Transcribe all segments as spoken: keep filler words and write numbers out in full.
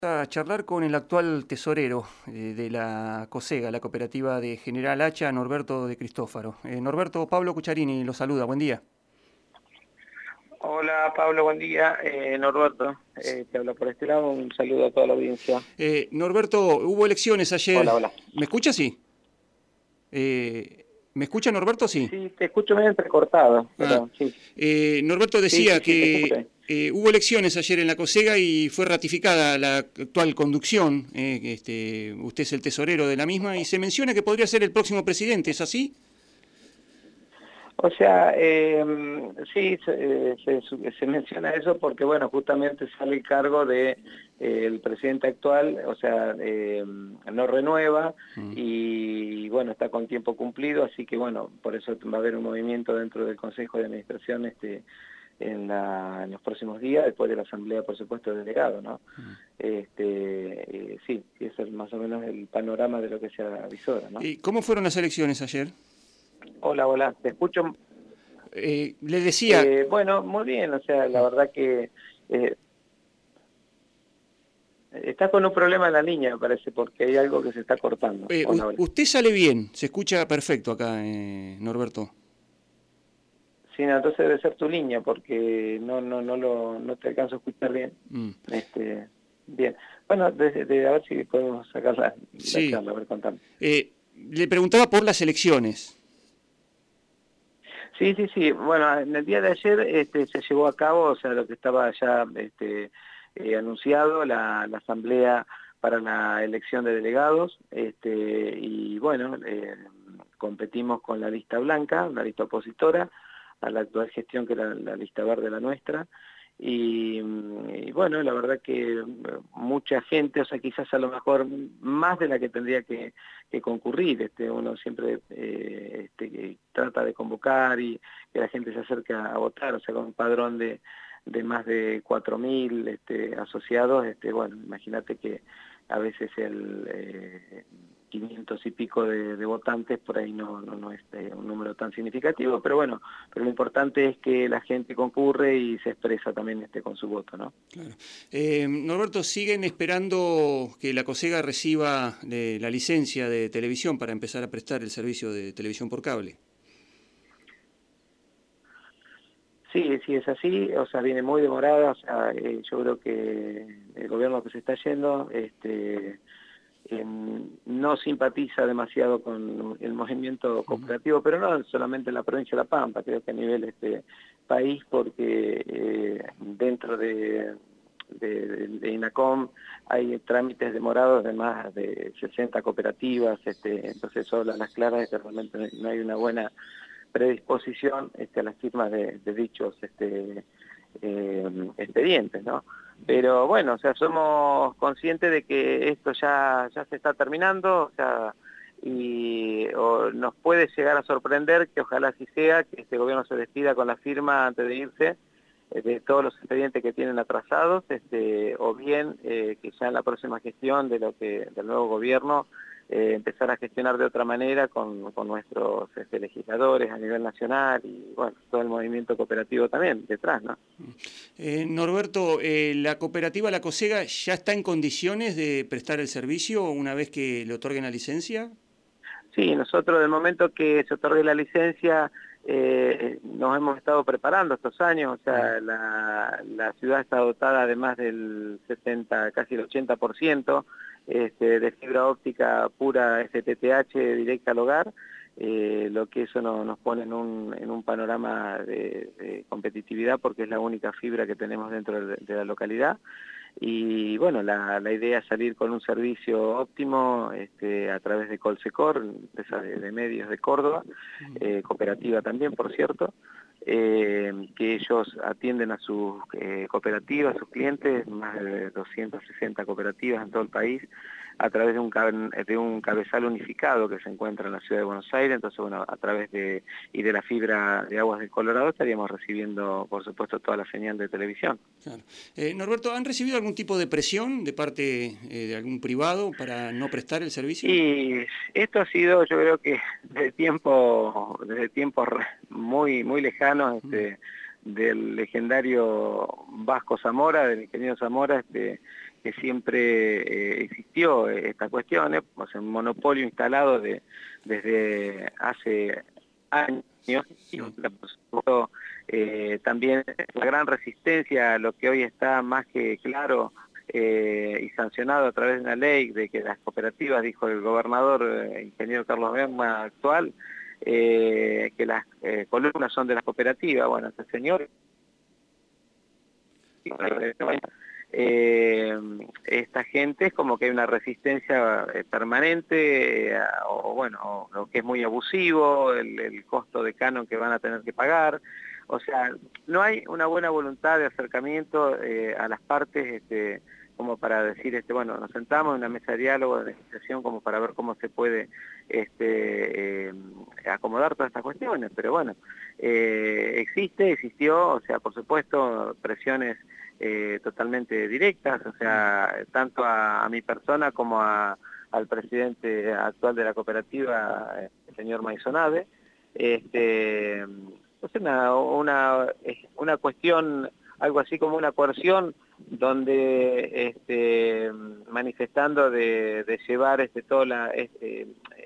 A charlar con el actual tesorero eh, de la COSEGA, la cooperativa de General Hacha, Norberto de Cristófaro. Eh, Norberto, Pablo Cucharini lo saluda, buen día. Hola Pablo, buen día. Eh, Norberto, eh, te hablo por este lado. Un saludo a toda la audiencia. Eh, Norberto, hubo elecciones ayer. Hola, hola. ¿Me escucha? Sí. Eh, ¿Me escucha Norberto? Sí. Sí, te escucho medio entrecortado, Ah, pero sí. eh, Norberto Sí, decía sí, sí, te escucho que bien. eh, hubo elecciones ayer en la COSEGA y fue ratificada la actual conducción. Eh, que, este, usted es el tesorero de la misma y se menciona que podría ser el próximo presidente, ¿es así? O sea, eh, sí, se, se, se menciona eso porque, bueno, justamente sale el cargo de eh, el presidente actual, o sea, eh, no renueva Mm. y, bueno, está con tiempo cumplido, así que, bueno, por eso va a haber un movimiento dentro del Consejo de Administración este, en, la, en los próximos días, después de la Asamblea, por supuesto, de delegado, ¿no? Mm. Este, eh, sí, sí, ese es más o menos el panorama de lo que se avisora, ¿no? ¿Y cómo fueron las elecciones ayer? Hola, hola, te escucho. Eh, le decía, Eh, bueno, muy bien, o sea, la verdad que eh, estás con un problema en la línea, me parece, porque hay algo que se está cortando. eh, Hola, hola. usted sale bien, se escucha perfecto acá, eh, Norberto. Sí, no, entonces debe ser tu línea, porque no, no, no lo, no te alcanzo a escuchar bien. Mm. Este, bien. Bueno, de, de- a ver si podemos sacar la, la Sí, charla, a ver, contame. eh, le preguntaba por las elecciones. Sí, sí, sí. Bueno, en el día de ayer este, se llevó a cabo, o sea, lo que estaba ya este, eh, anunciado, la, la asamblea para la elección de delegados, este, y bueno, eh, competimos con la lista blanca, la lista opositora, a la actual gestión que era la lista verde, la nuestra, y, y bueno, la verdad que mucha gente, o sea, quizás a lo mejor más de la que tendría que que concurrir, este, uno siempre eh, este, que trata de convocar y que la gente se acerque a, a votar, o sea, con un padrón de, de más de cuatro mil este, asociados, este, bueno, imagínate que a veces el eh, quinientos y pico de, de votantes por ahí no, no, no es eh, un número tan significativo, pero bueno, pero lo importante es que la gente concurre y se expresa también este, con su voto, ¿no? Claro. Eh, Norberto, ¿siguen esperando que la COSEGA reciba eh, la licencia de televisión para empezar a prestar el servicio de televisión por cable? Sí, sí es así, o sea, viene muy demorada, o sea, eh, yo creo que el gobierno que se está yendo este, eh, no simpatiza demasiado con el movimiento Ujú. cooperativo, pero no solamente en la provincia de La Pampa, creo que a nivel este país, porque eh, dentro de, de, de INACOM hay trámites demorados de más de sesenta cooperativas, este, entonces eso habla a las claras de que realmente no hay una buena predisposición este, a las firmas de, de dichos este, eh, expedientes, ¿no? Pero bueno, o sea, somos conscientes de que esto ya, ya se está terminando, o sea, y o nos puede llegar a sorprender, que ojalá así sea, que este gobierno se despida con la firma antes de irse, eh, de todos los expedientes que tienen atrasados, este, o bien eh, que ya en la próxima gestión de lo que del nuevo gobierno eh, empezar a gestionar de otra manera con, con nuestros este, legisladores a nivel nacional y bueno, todo el movimiento cooperativo también detrás, ¿no? Eh, Norberto, eh, ¿la cooperativa La COSEGA ya está en condiciones de prestar el servicio una vez que le otorguen la licencia? Sí, nosotros del momento que se otorgue la licencia eh, nos hemos estado preparando estos años, o Mm. sea, la, la ciudad está dotada de más del setenta, casi el ochenta por ciento este, de fibra óptica pura F T T H directa al hogar, eh, lo que eso no, nos pone en un, en un panorama de, de competitividad porque es la única fibra que tenemos dentro de, de la localidad. Y bueno, la, la idea es salir con un servicio óptimo este, a través de Colsecor, empresa de, de medios de Córdoba, eh, cooperativa también, por cierto, eh, que ellos atienden a sus eh, cooperativas, a sus clientes, más de doscientas sesenta cooperativas en todo el país, a través de un, de un cabezal unificado que se encuentra en la ciudad de Buenos Aires. Entonces, bueno, a través de, y de la fibra de Aguas del Colorado estaríamos recibiendo, por supuesto, toda la señal de televisión. Claro. Eh, Norberto, ¿han recibido algún tipo de presión de parte eh, de algún privado para no prestar el servicio? Y esto ha sido, yo creo que desde tiempo, desde tiempos muy, muy lejanos, este, del legendario Vasco Zamora, del ingeniero Zamora, este, que siempre eh, existió esta cuestión, ¿eh? O sea, un monopolio instalado de, desde hace años, y por supuesto, eh, también la gran resistencia a lo que hoy está más que claro eh, y sancionado a través de una ley de que las cooperativas, dijo el gobernador, eh, ingeniero Carlos Berna actual, eh, que las eh, columnas son de las cooperativas. Bueno, este señor... Eh, esta gente es como que hay una resistencia eh, permanente, eh, o bueno, o, o que es muy abusivo, el, el costo de canon que van a tener que pagar. O sea, no hay una buena voluntad de acercamiento eh, a las partes, este, como para decir, este, bueno, nos sentamos en una mesa de diálogo, de negociación, como para ver cómo se puede este, eh, acomodar todas estas cuestiones. Pero bueno, eh, existe, existió, o sea, por supuesto, presiones Eh, totalmente directas, o sea, tanto a, a mi persona como a, al presidente actual de la cooperativa, el señor Maisonave. Este, es una, una, una cuestión, algo así como una coerción, donde este, manifestando de, de llevar este, toda la, este,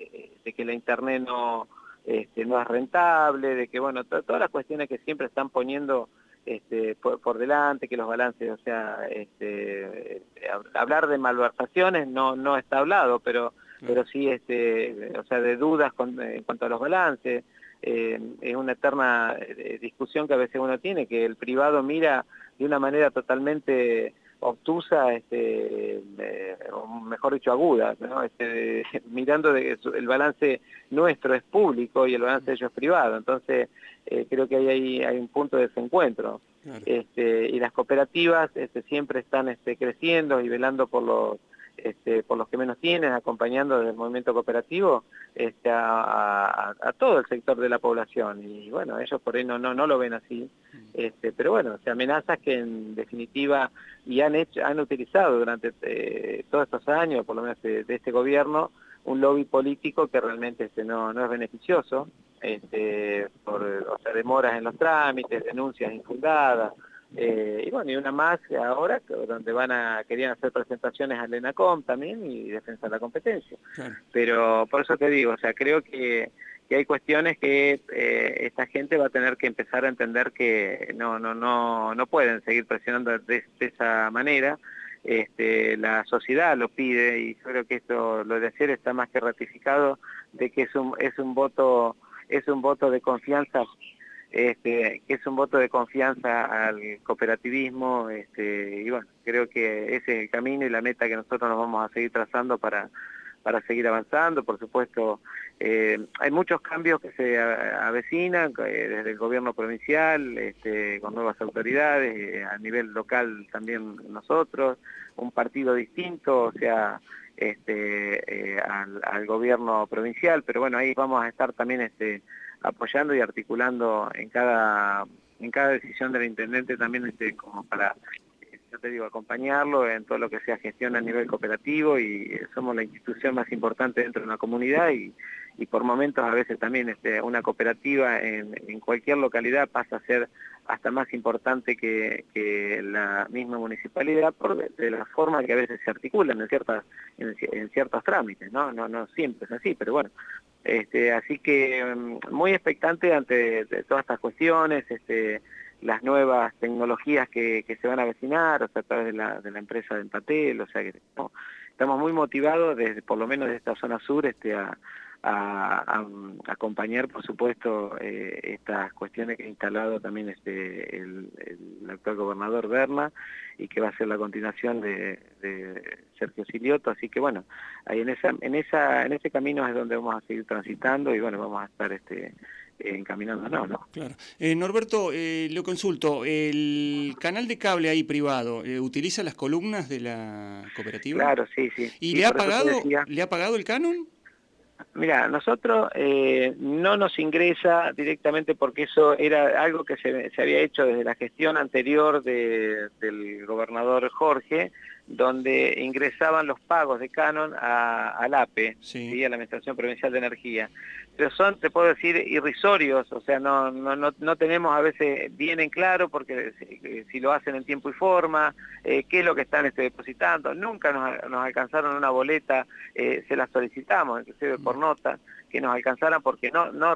de que la internet no, este, no es rentable, de que, bueno, to, todas las cuestiones que siempre están poniendo Este, por, por delante, que los balances, o sea, este, hablar de malversaciones no no está hablado, pero pero sí, este, o sea, de dudas con, en cuanto a los balances, eh, es una eterna discusión que a veces uno tiene, que el privado mira de una manera totalmente obtusa, este, eh, o mejor dicho, aguda, ¿no? Este, mirando de que el balance nuestro es público y el balance de ellos es privado, entonces eh, creo que ahí hay, hay un punto de desencuentro. Claro. Este, y las cooperativas este, siempre están este, creciendo y velando por los, este, por los que menos tienen, acompañando desde el movimiento cooperativo este, a, a, a todo el sector de la población, y bueno, ellos por ahí no, no, no lo ven así. Este, pero bueno, se amenazas que en definitiva, y han hecho, han utilizado durante eh, todos estos años, por lo menos de, de este gobierno, un lobby político que realmente este, no, no es beneficioso, este, por o sea, demoras en los trámites, denuncias infundadas, eh, y bueno, y una más ahora, donde van a, querían hacer presentaciones al ENACOM también y defensa de la competencia. Claro. Pero por eso te digo, o sea, creo que que hay cuestiones que eh, esta gente va a tener que empezar a entender que no no no no pueden seguir presionando de, de esa manera. Este, la sociedad lo pide, y yo creo que esto, lo de ayer, está más que ratificado, de que es un es un voto es un voto de confianza, este, que es un voto de confianza al cooperativismo, este, y bueno, creo que ese es el camino y la meta que nosotros nos vamos a seguir trazando para para seguir avanzando. Por supuesto, eh, hay muchos cambios que se avecinan eh, desde el gobierno provincial, este, con nuevas autoridades, eh, a nivel local también nosotros, un partido distinto, o sea, este, eh, al, al gobierno provincial, pero bueno, ahí vamos a estar también este, apoyando y articulando en cada, en cada decisión del intendente también, este, como para, yo te digo, acompañarlo en todo lo que sea gestión a nivel cooperativo, y somos la institución más importante dentro de una comunidad, y, y por momentos a veces también este, una cooperativa en, en cualquier localidad pasa a ser hasta más importante que, que la misma municipalidad, por de la forma que a veces se articulan en ciertas en, en ciertos trámites, ¿no? No, no siempre es así, pero bueno. Este, así que muy expectante ante de todas estas cuestiones, este, las nuevas tecnologías que, que se van a avecinar, o sea, a través de la, de la empresa de Empatel, o sea que no, estamos muy motivados, desde, por lo menos de esta zona sur, este, a, a, a acompañar, por supuesto, eh, estas cuestiones que ha instalado también este, el, el actual gobernador Berna, y que va a ser la continuación de, de Sergio Silioto. Así que bueno, ahí en esa, en esa, en ese camino es donde vamos a seguir transitando, y bueno, vamos a estar este encaminándonos, ¿no? Claro. Eh, Norberto, eh, lo consulto, ¿el canal de cable ahí privado eh, utiliza las columnas de la cooperativa? Claro, sí, sí. ¿Y sí, le ha pagado, le ha pagado el canon? Mira, nosotros eh, no nos ingresa directamente, porque eso era algo que se, se había hecho desde la gestión anterior de, del gobernador Jorge, donde ingresaban los pagos de canon a, al A P E, sí. ¿sí? A la Administración Provincial de Energía. Pero son, te puedo decir, irrisorios, o sea, no, no, no, no tenemos a veces bien en claro, porque si, si lo hacen en tiempo y forma, eh, qué es lo que están este, depositando. Nunca nos, nos alcanzaron una boleta, eh, se la solicitamos, inclusive por nota, que nos alcanzaran porque no, no,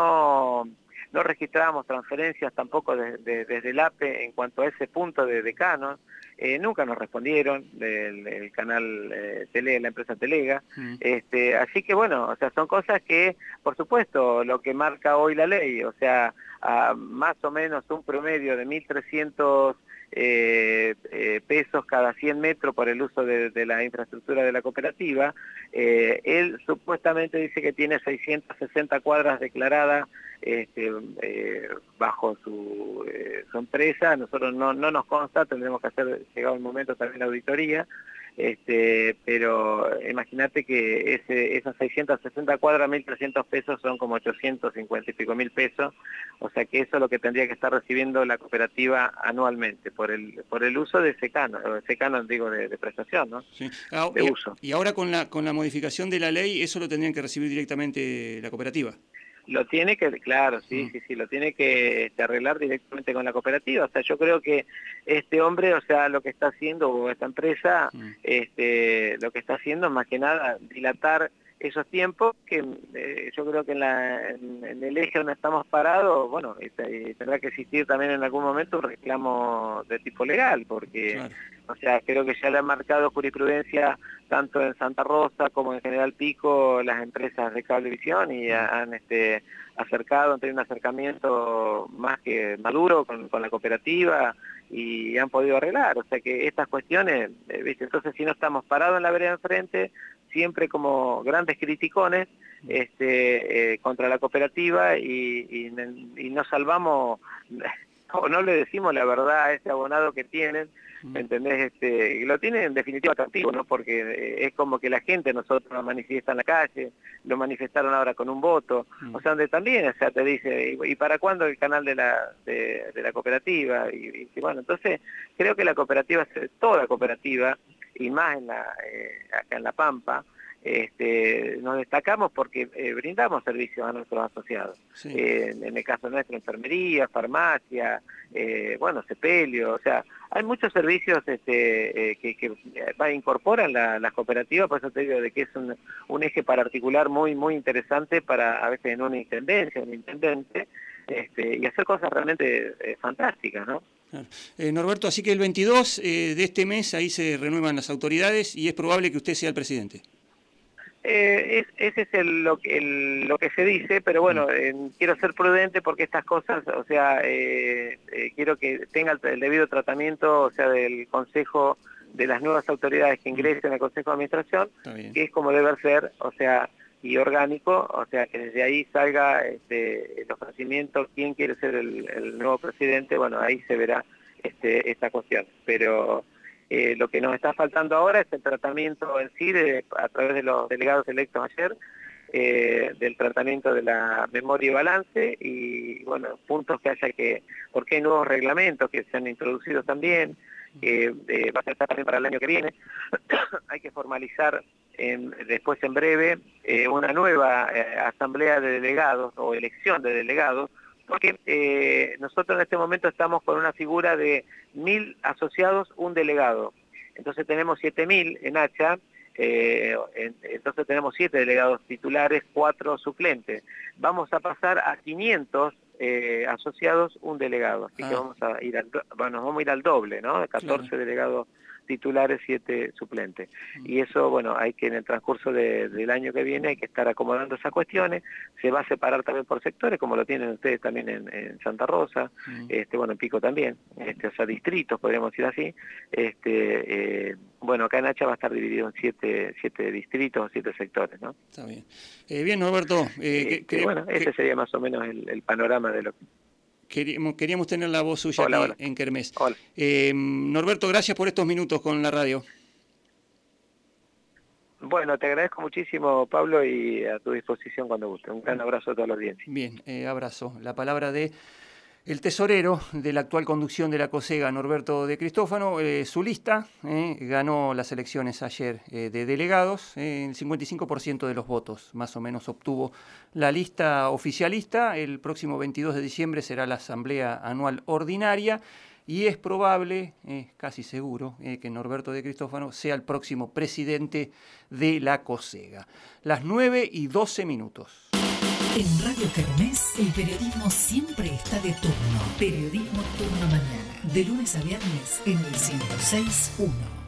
no, no registrábamos transferencias tampoco de, de, desde el A P E en cuanto a ese punto de, de canon. Eh, nunca nos respondieron del, del canal eh, Tele, la empresa Telega, mm. este, así que bueno, o sea, son cosas que, por supuesto, lo que marca hoy la ley, o sea, a más o menos un promedio de mil trescientos eh, eh, pesos cada cien metros por el uso de, de la infraestructura de la cooperativa, eh, él supuestamente dice que tiene seiscientas sesenta cuadras declaradas Este, eh, bajo su, eh, su empresa. Nosotros no, no nos consta, tendremos que hacer, llegado el momento, también la auditoría, este, pero imagínate que ese, esas seiscientas sesenta cuadras, mil trescientos pesos, son como ochocientos cincuenta y pico mil pesos, o sea que eso es lo que tendría que estar recibiendo la cooperativa anualmente por el por el uso de ese canon, ese canon digo de, de prestación, ¿no? Sí. Ah, de y, uso. Y ahora con la, con la modificación de la ley, ¿eso lo tendrían que recibir directamente la cooperativa? Lo tiene que, claro, sí, mm. sí, sí, lo tiene que este, arreglar directamente con la cooperativa. O sea, yo creo que este hombre, o sea, lo que está haciendo, o esta empresa, mm. este, lo que está haciendo es más que nada dilatar esos tiempos que eh, yo creo que en, la, en, en el eje donde estamos parados, bueno, este, tendrá que existir también en algún momento un reclamo de tipo legal, porque, claro. O sea, creo que ya le han marcado jurisprudencia tanto en Santa Rosa como en General Pico las empresas de cablevisión y han este, acercado, han tenido un acercamiento más que maduro con, con la cooperativa y han podido arreglar. O sea que estas cuestiones, eh, ¿viste? Entonces si no estamos parados en la vereda enfrente, siempre como grandes criticones este, eh, contra la cooperativa y, y, y no salvamos, o no le decimos la verdad a ese abonado que tienen, ¿me entendés? Este, lo tienen en definitiva atractivo, ¿no? Porque eh, es como que la gente, nosotros lo manifiesta en la calle, lo manifestaron ahora con un voto, mm. o sea, donde también, o sea, te dice, ¿y, y para cuándo el canal de la, de, de la cooperativa? Y, y bueno, entonces creo que la cooperativa, toda cooperativa, y más en la, eh, acá en La Pampa, este, nos destacamos porque eh, brindamos servicios a nuestros asociados. Sí. Eh, en, en el caso nuestro, enfermería, farmacia, eh, bueno, sepelio, o sea, hay muchos servicios este, eh, que, que eh, incorporan las la cooperativas, por eso te digo de que es un, un eje para articular muy, muy interesante para a veces en una intendencia, un intendente, este, y hacer cosas realmente eh, fantásticas, ¿no? Claro. Eh, Norberto, así que el veintidós eh, de este mes ahí se renuevan las autoridades y es probable que usted sea el presidente. Eh, es, ese es el, lo, el, lo que se dice, pero bueno, eh, quiero ser prudente porque estas cosas, o sea, eh, eh, quiero que tenga el, el debido tratamiento, o sea, del Consejo, de las nuevas autoridades que ingresen al Consejo de Administración, que es como debe ser, o sea, y orgánico, o sea, que desde ahí salga este, el ofrecimiento, quién quiere ser el, el nuevo presidente, bueno, ahí se verá este, esta cuestión, pero... Eh, lo que nos está faltando ahora es el tratamiento en sí, de, a través de los delegados electos ayer, eh, del tratamiento de la memoria y balance, y bueno, puntos que haya que, porque hay nuevos reglamentos que se han introducido también, que eh, va a ser también para el año que viene, hay que formalizar en, después en breve eh, una nueva eh, asamblea de delegados o elección de delegados, porque eh, nosotros en este momento estamos con una figura de mil asociados, un delegado. Entonces tenemos siete mil en Hacha, eh, en, entonces tenemos siete delegados titulares, cuatro suplentes. Vamos a pasar a quinientos eh, asociados, un delegado. Así ah. que vamos a ir al, bueno, vamos a ir al doble, ¿no? catorce claro. delegados titulares, siete suplentes. Y eso, bueno, hay que en el transcurso de, del año que viene hay que estar acomodando esas cuestiones. Se va a separar también por sectores, como lo tienen ustedes también en, en Santa Rosa, mm. este, bueno, en Pico también, este, o sea, distritos, podríamos decir así. Este, eh, bueno, acá en Hacha va a estar dividido en siete, siete distritos, siete sectores, ¿no? Está bien. Eh, bien, Norberto. Eh, este, que, bueno, que, ese sería más o menos el, el panorama de lo que... Queríamos, queríamos tener la voz suya hola, aquí hola. en Kermés. Hola. Eh, Norberto, gracias por estos minutos con la radio. Bueno, te agradezco muchísimo, Pablo, y a tu disposición cuando guste. Un gran abrazo a toda la audiencia. Bien, eh, abrazo. La palabra de El tesorero de la actual conducción de la COSEGA, Norberto de Cristófano, eh, su lista eh, ganó las elecciones ayer eh, de delegados, eh, el cincuenta y cinco por ciento de los votos más o menos obtuvo la lista oficialista. El próximo veintidós de diciembre será la asamblea anual ordinaria y es probable, es eh, casi seguro, eh, que Norberto de Cristófano sea el próximo presidente de la COSEGA. Las nueve y doce minutos. En Radio Kermés, el periodismo siempre está de turno. Periodismo turno mañana, de lunes a viernes en el ciento seis punto uno.